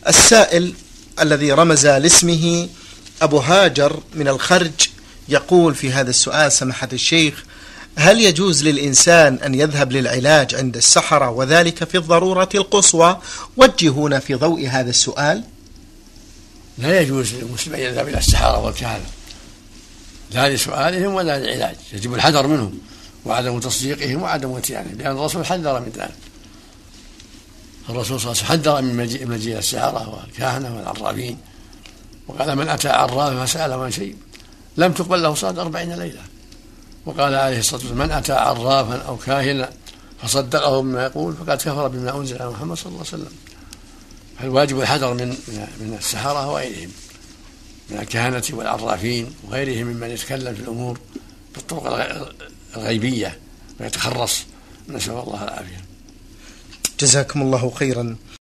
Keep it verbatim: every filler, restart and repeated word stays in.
السائل الذي رمز لاسمه أبو هاجر من الخرج يقول في هذا السؤال: سماحة الشيخ، هل يجوز للإنسان أن يذهب للعلاج عند السحرة وذلك في الضرورة القصوى؟ وجهونا في ضوء هذا السؤال. لا يجوز للمسلم أن يذهب إلى السحرة والكهنة، لا لسؤالهم ولا للعلاج، يجب الحذر منهم وعدم تصديقهم وعدم اتيانهم، لأن الرسول حذر من ذلك. الرسول صلى الله عليه وسلم حذر من مجيء مجيء السحرة والكهنة والعرافين، وقال: من أتى عرافا فسأله عن شيء لم تقبل له صلاة أربعين ليلة. وقال عليه الصلاة والسلام: من أتى عرافا أو كاهنا فصدقه بما يقول فقد كفر بما أنزل على محمد صلى الله عليه وسلم. فالواجب الحذر من من السحرة وغيرهم من الكهنة والعرافين وغيرهم ممن يتكلم في الأمور بالطرق الغيبية ويتخرص، نسأل الله العافية. جزاكم الله خيرا.